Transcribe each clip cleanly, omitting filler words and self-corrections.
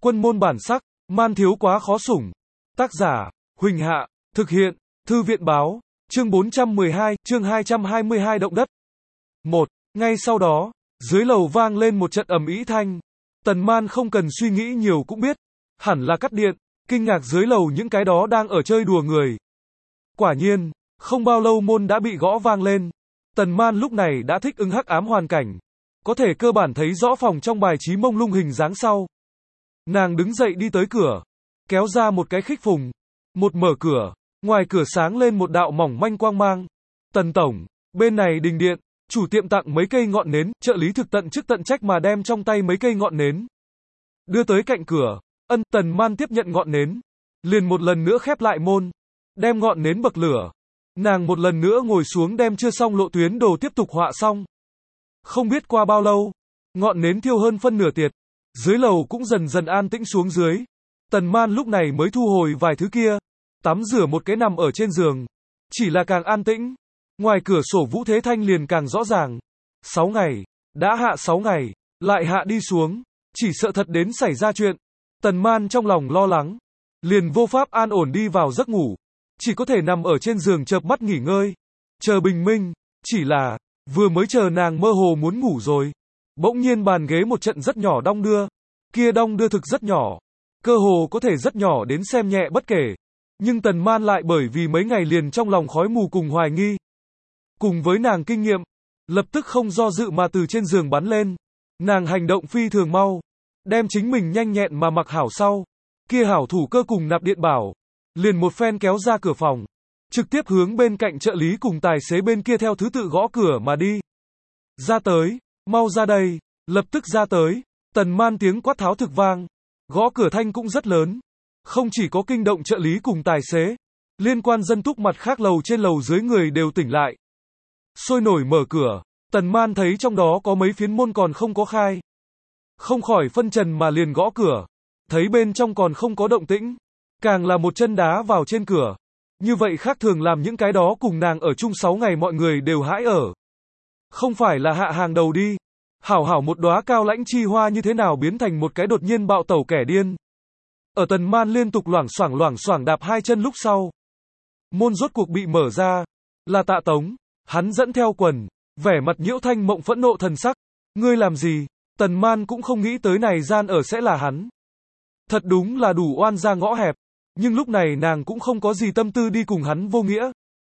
Quân môn bản sắc, man thiếu quá khó sủng. Tác giả, Huỳnh Hạ, thực hiện, Thư viện báo, chương 412, chương 222 động đất. 1. Ngay sau đó, dưới lầu vang lên một trận ầm ĩ thanh. Tần Man không cần suy nghĩ nhiều cũng biết, hẳn là cắt điện, kinh ngạc dưới lầu những cái đó đang ở chơi đùa người. Quả nhiên, không bao lâu môn đã bị gõ vang lên. Tần Man lúc này đã thích ứng hắc ám hoàn cảnh, có thể cơ bản thấy rõ phòng trong bài trí mông lung hình dáng sau. Nàng đứng dậy đi tới cửa, kéo ra một cái khích phùng, một mở cửa, ngoài cửa sáng lên một đạo mỏng manh quang mang. Tần tổng, bên này đình điện, chủ tiệm tặng mấy cây ngọn nến, trợ lý thực tận chức tận trách mà đem trong tay mấy cây ngọn nến đưa tới cạnh cửa. Tần Man tiếp nhận ngọn nến, liền một lần nữa khép lại môn, đem ngọn nến bậc lửa. Nàng một lần nữa ngồi xuống đem chưa xong lộ tuyến đồ tiếp tục họa xong. Không biết qua bao lâu, ngọn nến thiêu hơn phân nửa tiệt, dưới lầu cũng dần dần an tĩnh xuống dưới. Tần Man lúc này mới thu hồi vài thứ kia, tắm rửa một cái nằm ở trên giường, chỉ là càng an tĩnh. Ngoài cửa sổ vũ thế thanh liền càng rõ ràng. 6 ngày, đã hạ 6 ngày, lại hạ đi xuống, chỉ sợ thật đến xảy ra chuyện. Tần Man trong lòng lo lắng, liền vô pháp an ổn đi vào giấc ngủ, chỉ có thể nằm ở trên giường chợp mắt nghỉ ngơi, chờ bình minh. Chỉ là, vừa mới chờ nàng mơ hồ muốn ngủ rồi, bỗng nhiên bàn ghế một trận rất nhỏ đong đưa, kia đong đưa thực rất nhỏ, cơ hồ có thể rất nhỏ đến xem nhẹ bất kể. Nhưng Tần Man lại bởi vì mấy ngày liền trong lòng khói mù cùng hoài nghi, cùng với nàng kinh nghiệm, lập tức không do dự mà từ trên giường bắn lên. Nàng hành động phi thường mau, đem chính mình nhanh nhẹn mà mặc hảo sau, kia hảo thủ cơ cùng nạp điện bảo, liền một phen kéo ra cửa phòng, trực tiếp hướng bên cạnh trợ lý cùng tài xế bên kia theo thứ tự gõ cửa mà đi. Ra tới, mau ra đây, lập tức ra tới. Tần Man tiếng quát tháo thực vang, gõ cửa thanh cũng rất lớn, không chỉ có kinh động trợ lý cùng tài xế, liên quan dân túc mặt khác lầu trên lầu dưới người đều tỉnh lại. Sôi nổi mở cửa, Tần Man thấy trong đó có mấy phiến môn còn không có khai, không khỏi phân trần mà liền gõ cửa, thấy bên trong còn không có động tĩnh, càng là một chân đá vào trên cửa. Như vậy khác thường làm những cái đó cùng nàng ở chung 6 ngày mọi người đều hãi ở. Không phải là hạ hàng đầu đi, hảo hảo một đóa cao lãnh chi hoa như thế nào biến thành một cái đột nhiên bạo tẩu kẻ điên. Ở Tần Man liên tục loảng xoảng đạp hai chân lúc sau, môn rốt cuộc bị mở ra, là Tạ Tống, hắn dẫn theo quần, vẻ mặt nhiễu thanh mộng phẫn nộ thần sắc. Ngươi làm gì? Tần Man cũng không nghĩ tới này gian ở sẽ là hắn. Thật đúng là đủ oan ra ngõ hẹp, nhưng lúc này nàng cũng không có gì tâm tư đi cùng hắn vô nghĩa.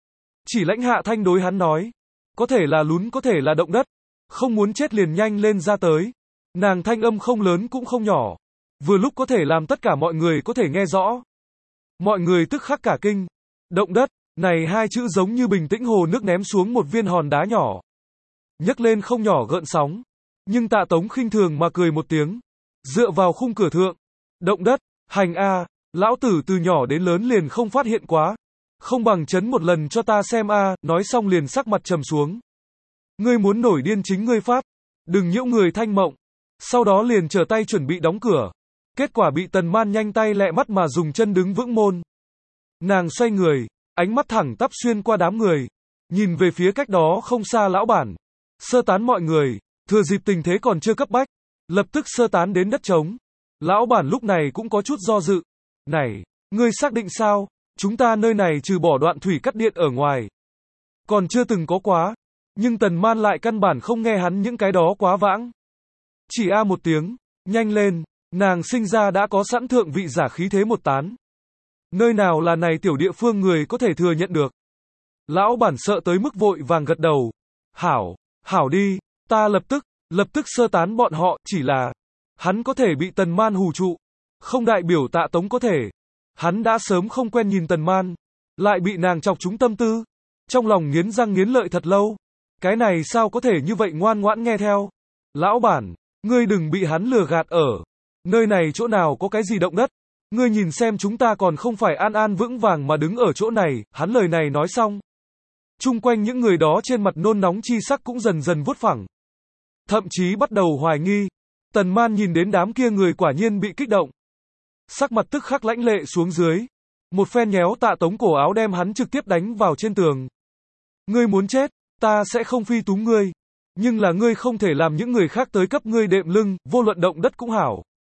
Chỉ lãnh hạ thanh đối hắn nói, có thể là lún có thể là động đất, không muốn chết liền nhanh lên ra tới. Nàng thanh âm không lớn cũng không nhỏ, vừa lúc có thể làm tất cả mọi người có thể nghe rõ. Mọi người tức khắc cả kinh. Động đất, này hai chữ giống như bình tĩnh hồ nước ném xuống một viên hòn đá nhỏ, nhấc lên không nhỏ gợn sóng. Nhưng Tạ Tống khinh thường mà cười một tiếng, dựa vào khung cửa thượng. Động đất, hành a, lão tử từ nhỏ đến lớn liền không phát hiện quá, không bằng chấn một lần cho ta xem a. Nói xong liền sắc mặt trầm xuống. Ngươi muốn nổi điên chính ngươi phát, đừng nhiễu người thanh mộng. Sau đó liền trở tay chuẩn bị đóng cửa, kết quả bị Tần Man nhanh tay lẹ mắt mà dùng chân đứng vững môn. Nàng xoay người, ánh mắt thẳng tắp xuyên qua đám người, nhìn về phía cách đó không xa lão bản, sơ tán mọi người, thừa dịp tình thế còn chưa cấp bách, lập tức sơ tán đến đất trống. Lão bản lúc này cũng có chút do dự. Này, ngươi xác định sao? Chúng ta nơi này trừ bỏ đoạn thủy cắt điện ở ngoài, còn chưa từng có quá. Nhưng Tần Man lại căn bản không nghe hắn những cái đó quá vãng. Chỉ a một tiếng, nhanh lên, nàng sinh ra đã có sẵn thượng vị giả khí thế một tán. Nơi nào là này tiểu địa phương người có thể thừa nhận được. Lão bản sợ tới mức vội vàng gật đầu. Hảo, hảo đi, ta lập tức sơ tán bọn họ. Chỉ là, hắn có thể bị Tần Man hù trụ, không đại biểu Tạ Tống có thể. Hắn đã sớm không quen nhìn Tần Man, lại bị nàng chọc trúng tâm tư, trong lòng nghiến răng nghiến lợi thật lâu. Cái này sao có thể như vậy ngoan ngoãn nghe theo. Lão bản, ngươi đừng bị hắn lừa gạt ở. Nơi này chỗ nào có cái gì động đất. Ngươi nhìn xem chúng ta còn không phải an an vững vàng mà đứng ở chỗ này. Hắn lời này nói xong, chung quanh những người đó trên mặt nôn nóng chi sắc cũng dần dần vuốt phẳng, thậm chí bắt đầu hoài nghi. Tần Man nhìn đến đám kia người quả nhiên bị kích động, sắc mặt tức khắc lãnh lệ xuống dưới, một phen nhéo Tạ Tống cổ áo đem hắn trực tiếp đánh vào trên tường. Ngươi muốn chết, ta sẽ không phi túng ngươi, nhưng là ngươi không thể làm những người khác tới cấp ngươi đệm lưng, vô luận động đất cũng hảo.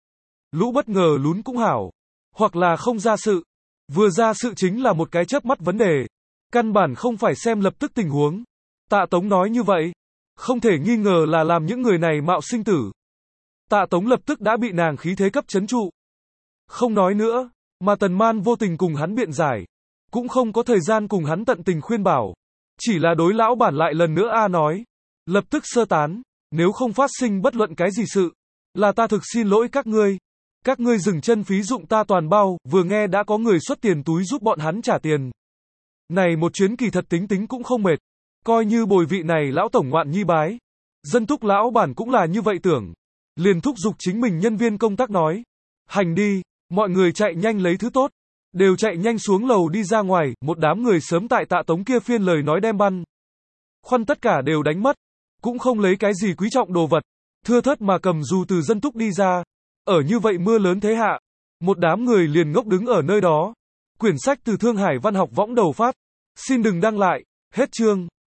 lũ bất ngờ lún cũng hảo. Hoặc là không ra sự. Vừa ra sự chính là một cái chớp mắt vấn đề. Căn bản không phải xem lập tức tình huống. Tạ Tống nói như vậy, không thể nghi ngờ là làm những người này mạo sinh tử. Tạ Tống lập tức đã bị nàng khí thế cấp trấn trụ. Không nói nữa, mà Tần Man vô tình cùng hắn biện giải. Cũng không có thời gian cùng hắn tận tình khuyên bảo. Chỉ là đối lão bản lại lần nữa nói. Lập tức sơ tán, nếu không phát sinh bất luận cái gì sự. Là ta thực xin lỗi các ngươi. Các ngươi dừng chân phí dụng ta toàn bao, vừa nghe đã có người xuất tiền túi giúp bọn hắn trả tiền. Này một chuyến kỳ thật tính tính cũng không mệt. Coi như bồi vị này lão tổng ngoạn nhi bái. Dân túc lão bản cũng là như vậy tưởng. Liền thúc giục chính mình nhân viên công tác nói. Hành đi, mọi người chạy nhanh lấy thứ tốt. Đều chạy nhanh xuống lầu đi ra ngoài, một đám người sớm tại Tạ Tống kia phiên lời nói đem băn. Khoăn tất cả đều đánh mất. Cũng không lấy cái gì quý trọng đồ vật. Thưa thớt mà cầm dù từ dân túc đi ra. Ở như vậy mưa lớn thế hạ. Một đám người liền ngốc đứng ở nơi đó. Quyển sách từ Thương Hải Văn học võng đầu phát. Xin đừng đăng lại. Hết chương.